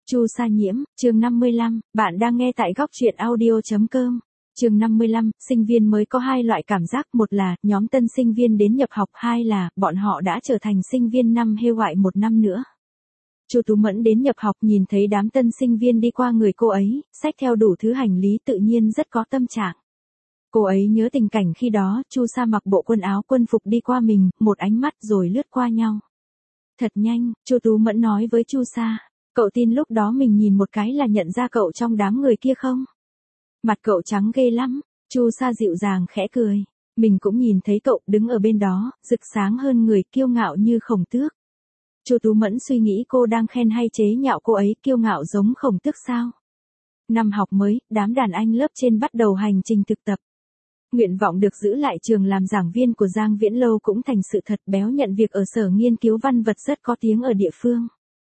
Chu Sa Nhiễm, chương 55, bạn đang nghe tại góc truyện audio.com. Chương 55, sinh viên mới có hai loại cảm giác, một là nhóm tân sinh viên đến nhập học, hai là bọn họ đã trở thành sinh viên năm hêu ngoại một năm nữa. Chu Tú Mẫn đến nhập học nhìn thấy đám tân sinh viên đi qua người cô ấy, xách theo đủ thứ hành lý tự nhiên rất có tâm trạng. Cô ấy nhớ tình cảnh khi đó, Chu Sa mặc bộ quần áo quân phục đi qua mình, một ánh mắt rồi lướt qua nhau. Thật nhanh, Chu Tú Mẫn nói với Chu Sa. Cậu tin lúc đó mình nhìn một cái là nhận ra cậu trong đám người kia không? Mặt cậu trắng ghê lắm. Chu Sa dịu dàng khẽ cười. Mình cũng nhìn thấy cậu đứng ở bên đó, rực sáng hơn người, kiêu ngạo như Khổng Tước. Chu Tú Mẫn suy nghĩ cô đang khen hay chế nhạo cô ấy kiêu ngạo giống Khổng Tước sao? Năm học mới, đám đàn anh lớp trên bắt đầu hành trình thực tập. Nguyện vọng được giữ lại trường làm giảng viên của Giang Viễn Lâu cũng thành sự thật. Béo nhận việc ở sở nghiên cứu văn vật rất có tiếng ở địa phương.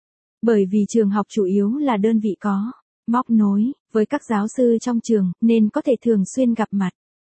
Bởi vì trường học chủ yếu là đơn vị có móc nối với các giáo sư trong trường, nên có thể thường xuyên gặp mặt.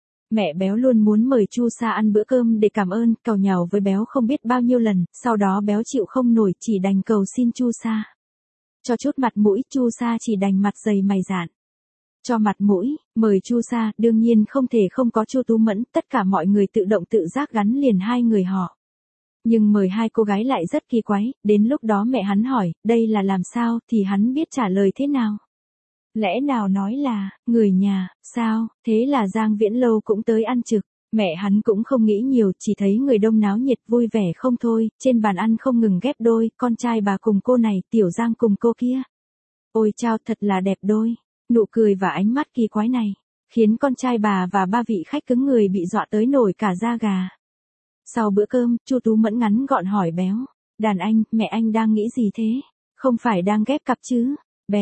Mẹ Béo luôn muốn mời Chu Sa ăn bữa cơm để cảm ơn, càu nhàu với Béo không biết bao nhiêu lần, sau đó Béo chịu không nổi chỉ đành cầu xin Chu Sa. Cho chút mặt mũi, Chu Sa chỉ đành mặt dày mày dạn. Cho mặt mũi, mời Chu Sa, đương nhiên không thể không có Chu Tú Mẫn, tất cả mọi người tự động tự giác gắn liền hai người họ. Nhưng mời hai cô gái lại rất kỳ quái, đến lúc đó mẹ hắn hỏi, đây là làm sao, thì hắn biết trả lời thế nào. Lẽ nào nói là, người nhà, sao, thế là Giang Viễn Lâu cũng tới ăn trực. Mẹ hắn cũng không nghĩ nhiều, chỉ thấy người đông náo nhiệt vui vẻ không thôi, trên bàn ăn không ngừng ghép đôi, con trai bà cùng cô này, Tiểu Giang cùng cô kia. Ôi chao, thật là đẹp đôi. Nụ cười và ánh mắt kỳ quái này, khiến con trai bà và ba vị khách cứng người bị dọa tới nổi cả da gà. Sau bữa cơm, Chu Tú Mẫn ngắn gọn hỏi Béo, đàn anh, mẹ anh đang nghĩ gì thế? Không phải đang ghép cặp chứ?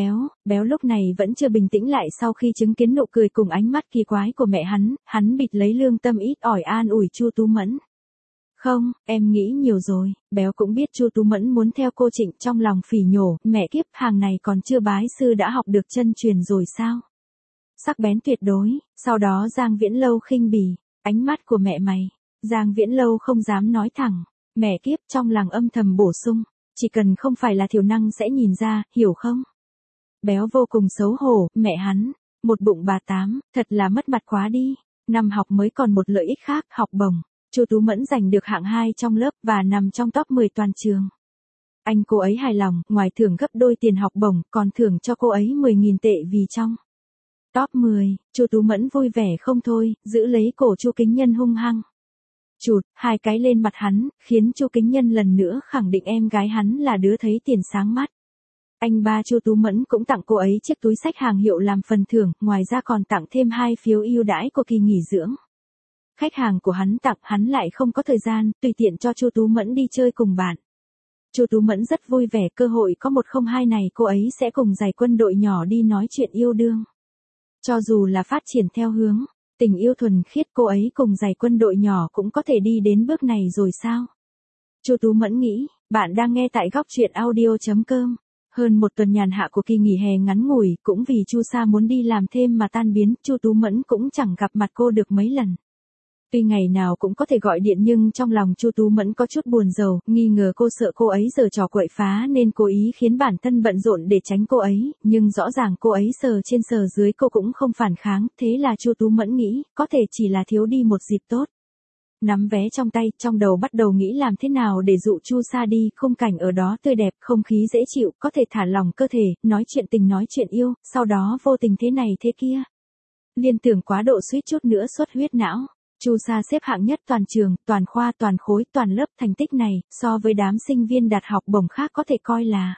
Béo lúc này vẫn chưa bình tĩnh lại sau khi chứng kiến nụ cười cùng ánh mắt kỳ quái của mẹ hắn bịt lấy lương tâm ít ỏi an ủi Chu Tú Mẫn. Không, em nghĩ nhiều rồi. Béo cũng biết Chu Tú Mẫn muốn theo cô Trịnh, trong lòng phỉ nhổ, mẹ kiếp, hàng này còn chưa bái sư đã học được chân truyền rồi sao? Sắc bén tuyệt đối. Sau đó Giang Viễn Lâu khinh bỉ, ánh mắt của mẹ mày. Giang Viễn Lâu không dám nói thẳng, mẹ kiếp, trong lòng âm thầm bổ sung, chỉ cần không phải là thiểu năng sẽ nhìn ra, hiểu không? Béo vô cùng xấu hổ, mẹ hắn, một bụng bà tám, thật là mất mặt quá đi. Năm học mới còn một lợi ích khác, học bổng. Chu Tú Mẫn giành được hạng 2 trong lớp và nằm trong top 10 toàn trường. Anh cô ấy hài lòng, ngoài thưởng gấp đôi tiền học bổng, còn thưởng cho cô ấy 10.000 tệ vì trong top 10. Chu Tú Mẫn vui vẻ không thôi, giữ lấy cổ Chu Kính Nhân hung hăng chụt hai cái lên mặt hắn, khiến Chu Kính Nhân lần nữa khẳng định em gái hắn là đứa thấy tiền sáng mắt. Anh ba Chu Tú Mẫn cũng tặng cô ấy chiếc túi xách hàng hiệu làm phần thưởng, ngoài ra còn tặng thêm 2 phiếu ưu đãi của kỳ nghỉ dưỡng. Khách hàng của hắn tặng, hắn lại không có thời gian, tùy tiện cho Chu Tú Mẫn đi chơi cùng bạn. Chu Tú Mẫn rất vui vẻ, cơ hội có 102 này cô ấy sẽ cùng giải quân đội nhỏ đi nói chuyện yêu đương. Cho dù là phát triển theo hướng tình yêu thuần khiết, cô ấy cùng giải quân đội nhỏ cũng có thể đi đến bước này rồi sao? Chu Tú Mẫn nghĩ, bạn đang nghe tại góc truyện audio.com. Hơn một tuần nhàn hạ của kỳ nghỉ hè ngắn ngủi, cũng vì Chu Sa muốn đi làm thêm mà tan biến, Chu Tú Mẫn cũng chẳng gặp mặt cô được mấy lần. Tuy ngày nào cũng có thể gọi điện nhưng trong lòng Chu Tú Mẫn có chút buồn rầu, nghi ngờ cô sợ cô ấy giở trò quậy phá nên cố ý khiến bản thân bận rộn để tránh cô ấy, nhưng rõ ràng cô ấy sờ trên sờ dưới cô cũng không phản kháng, thế là Chu Tú Mẫn nghĩ, có thể chỉ là thiếu đi một dịp tốt. Nắm vé trong tay, trong đầu bắt đầu nghĩ làm thế nào để dụ Chu Sa đi, khung cảnh ở đó tươi đẹp, không khí dễ chịu, có thể thả lỏng cơ thể, nói chuyện tình nói chuyện yêu, sau đó vô tình thế này thế kia. Liên tưởng quá độ suýt chút nữa xuất huyết não. Chu Sa xếp hạng nhất toàn trường, toàn khoa, toàn khối, toàn lớp, thành tích này, so với đám sinh viên đạt học bổng khác có thể coi là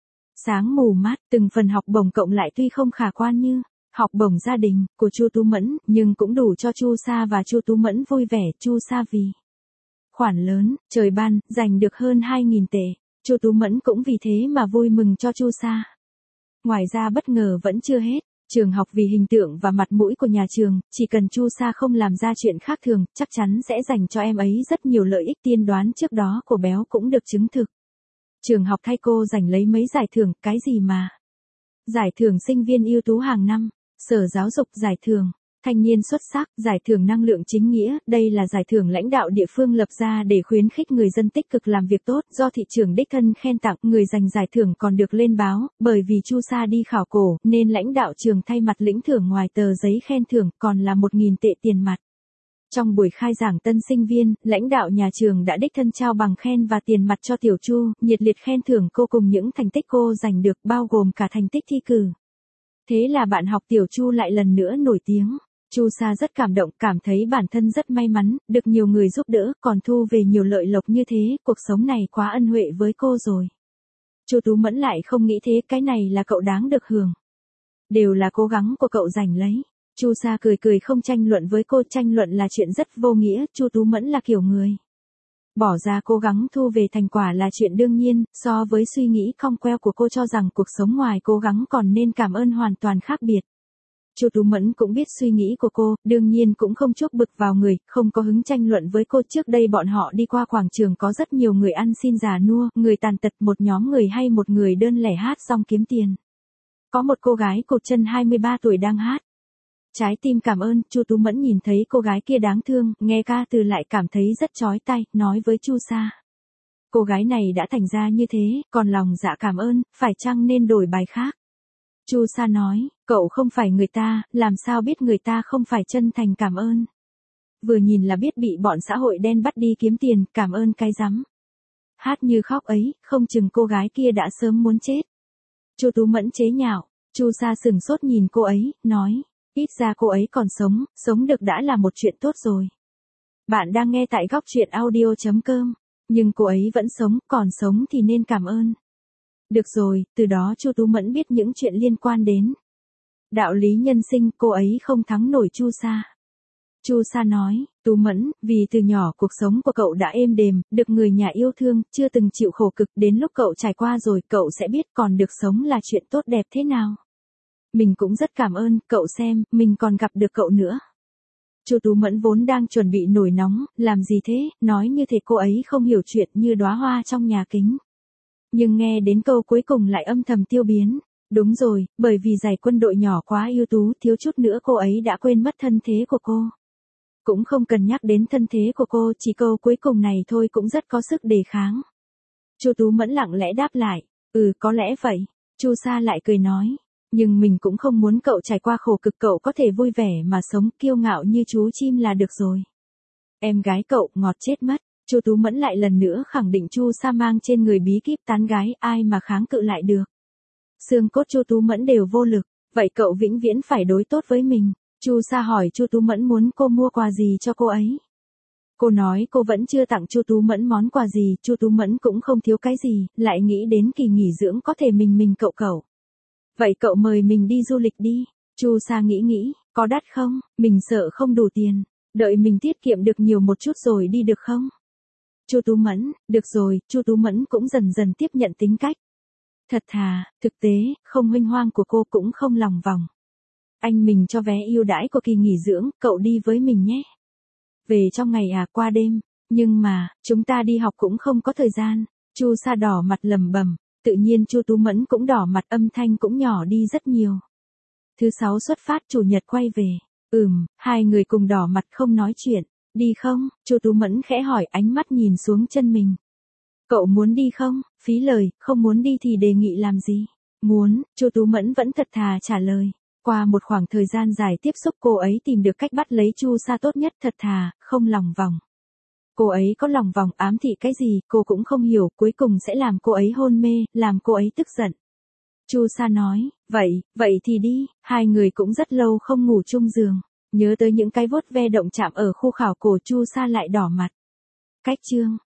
sáng mù mắt, từng phần học bổng cộng lại tuy không khả quan như học bổng gia đình của Chu Tú Mẫn, nhưng cũng đủ cho Chu Sa và Chu Tú Mẫn vui vẻ. Chu Sa vì khoản lớn, trời ban, giành được hơn 2.000 tệ. Chu Tú Mẫn cũng vì thế mà vui mừng cho Chu Sa. Ngoài ra bất ngờ vẫn chưa hết. Trường học vì hình tượng và mặt mũi của nhà trường, chỉ cần Chu Sa không làm ra chuyện khác thường, chắc chắn sẽ dành cho em ấy rất nhiều lợi ích, tiên đoán trước đó của Béo cũng được chứng thực. Trường học thay cô giành lấy mấy giải thưởng, cái gì mà giải thưởng sinh viên ưu tú hàng năm, Sở Giáo dục giải thưởng Thanh niên xuất sắc, giải thưởng năng lượng chính nghĩa, đây là giải thưởng lãnh đạo địa phương lập ra để khuyến khích người dân tích cực làm việc tốt, do thị trưởng đích thân khen tặng, người giành giải thưởng còn được lên báo, bởi vì Chu Sa đi khảo cổ, nên lãnh đạo trường thay mặt lĩnh thưởng ngoài tờ giấy khen thưởng, còn là 1.000 tệ tiền mặt. Trong buổi khai giảng tân sinh viên, lãnh đạo nhà trường đã đích thân trao bằng khen và tiền mặt cho Tiểu Chu, nhiệt liệt khen thưởng cô cùng những thành tích cô giành được, bao gồm cả thành tích thi cử. Thế là bạn học Tiểu Chu lại lần nữa nổi tiếng. Chu Sa rất cảm động, cảm thấy bản thân rất may mắn, được nhiều người giúp đỡ, còn thu về nhiều lợi lộc như thế, cuộc sống này quá ân huệ với cô rồi. Chu Tú Mẫn lại không nghĩ thế, cái này là cậu đáng được hưởng. Đều là cố gắng của cậu giành lấy. Chu Sa cười cười không tranh luận với cô, tranh luận là chuyện rất vô nghĩa, Chu Tú Mẫn là kiểu người bỏ ra cố gắng thu về thành quả là chuyện đương nhiên, so với suy nghĩ cong queo của cô cho rằng cuộc sống ngoài cố gắng còn nên cảm ơn hoàn toàn khác biệt. Chu Tú Mẫn cũng biết suy nghĩ của cô, đương nhiên cũng không chuốc bực vào người, không có hứng tranh luận với cô. Trước đây bọn họ đi qua quảng trường có rất nhiều người ăn xin già nua, người tàn tật, một nhóm người hay một người đơn lẻ hát xong kiếm tiền. Có một cô gái cụt chân 23 tuổi đang hát. Trái tim cảm ơn, Chu Tú Mẫn nhìn thấy cô gái kia đáng thương, nghe ca từ lại cảm thấy rất chói tai, nói với Chu Sa. Cô gái này đã thành ra như thế, còn lòng dạ cảm ơn, phải chăng nên đổi bài khác? Chu Sa nói, cậu không phải người ta, làm sao biết người ta không phải chân thành cảm ơn. Vừa nhìn là biết bị bọn xã hội đen bắt đi kiếm tiền, cảm ơn cái rắm. Hát như khóc ấy, không chừng cô gái kia đã sớm muốn chết. Chu Tú Mẫn chế nhạo, Chu Sa sừng sốt nhìn cô ấy, nói, ít ra cô ấy còn sống được đã là một chuyện tốt rồi. Bạn đang nghe tại góc truyện audio.com, nhưng cô ấy vẫn sống, còn sống thì nên cảm ơn. Được rồi, từ đó Chu Tú Mẫn biết những chuyện liên quan đến đạo lý nhân sinh, cô ấy không thắng nổi Chu Sa. Chu Sa nói, Tú Mẫn, vì từ nhỏ cuộc sống của cậu đã êm đềm, được người nhà yêu thương, chưa từng chịu khổ cực, đến lúc cậu trải qua rồi, cậu sẽ biết còn được sống là chuyện tốt đẹp thế nào. Mình cũng rất cảm ơn, cậu xem, mình còn gặp được cậu nữa. Chu Tú Mẫn vốn đang chuẩn bị nổi nóng, làm gì thế, nói như thế cô ấy không hiểu chuyện, như đóa hoa trong nhà kính. Nhưng nghe đến câu cuối cùng lại âm thầm tiêu biến. Đúng rồi, bởi vì giải quân đội nhỏ quá ưu tú, thiếu chút nữa cô ấy đã quên mất thân thế của cô. Cũng không cần nhắc đến thân thế của cô, chỉ câu cuối cùng này thôi cũng rất có sức đề kháng. Chu Tú Mẫn lặng lẽ đáp lại, có lẽ vậy. Chu Sa lại cười nói, nhưng mình cũng không muốn cậu trải qua khổ cực, cậu có thể vui vẻ mà sống, kiêu ngạo như chú chim là được rồi. Em gái cậu ngọt chết mất. Chu Tú Mẫn lại lần nữa khẳng định Chu Sa mang trên người bí kíp tán gái, ai mà kháng cự lại được. Xương cốt Chu Tú Mẫn đều vô lực, vậy cậu vĩnh viễn phải đối tốt với mình. Chu Sa hỏi Chu Tú Mẫn muốn cô mua quà gì cho cô ấy. Cô nói cô vẫn chưa tặng Chu Tú Mẫn món quà gì, Chu Tú Mẫn cũng không thiếu cái gì, lại nghĩ đến kỳ nghỉ dưỡng có thể mình cậu. Vậy cậu mời mình đi du lịch đi. Chu Sa nghĩ, có đắt không, mình sợ không đủ tiền, đợi mình tiết kiệm được nhiều một chút rồi đi được không? Chu Tú Mẫn, được rồi, Chu Tú Mẫn cũng dần dần tiếp nhận tính cách thật thà, thực tế, không huênh hoang của cô cũng không lòng vòng. Anh mình cho vé ưu đãi của kỳ nghỉ dưỡng, cậu đi với mình nhé. Về trong ngày qua đêm, nhưng mà, chúng ta đi học cũng không có thời gian. Chu Sa đỏ mặt lẩm bẩm, tự nhiên Chu Tú Mẫn cũng đỏ mặt, âm thanh cũng nhỏ đi rất nhiều. Thứ Sáu xuất phát, Chủ nhật quay về. Hai người cùng đỏ mặt không nói chuyện. Đi không? Chu Tú Mẫn khẽ hỏi, ánh mắt nhìn xuống chân mình. Cậu muốn đi không? Phí lời, không muốn đi thì đề nghị làm gì? Muốn, Chu Tú Mẫn vẫn thật thà trả lời. Qua một khoảng thời gian dài tiếp xúc, cô ấy tìm được cách bắt lấy Chu Sa tốt nhất, thật thà, không lòng vòng. Cô ấy có lòng vòng ám thị cái gì, cô cũng không hiểu, cuối cùng sẽ làm cô ấy hôn mê, làm cô ấy tức giận. Chu Sa nói, vậy thì đi. Hai người cũng rất lâu không ngủ chung giường. Nhớ tới những cái vuốt ve động chạm ở khu khảo cổ, Chu Sa lại đỏ mặt. Cách chương